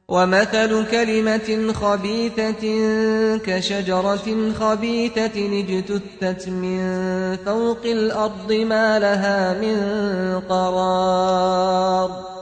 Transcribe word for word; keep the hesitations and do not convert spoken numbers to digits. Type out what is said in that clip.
ومثل كلمة خبيثة كشجرة خبيثة اجتثت من فوق الأرض ما لها من قرار